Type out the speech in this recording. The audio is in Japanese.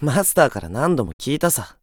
マスターから何度も聞いたさ。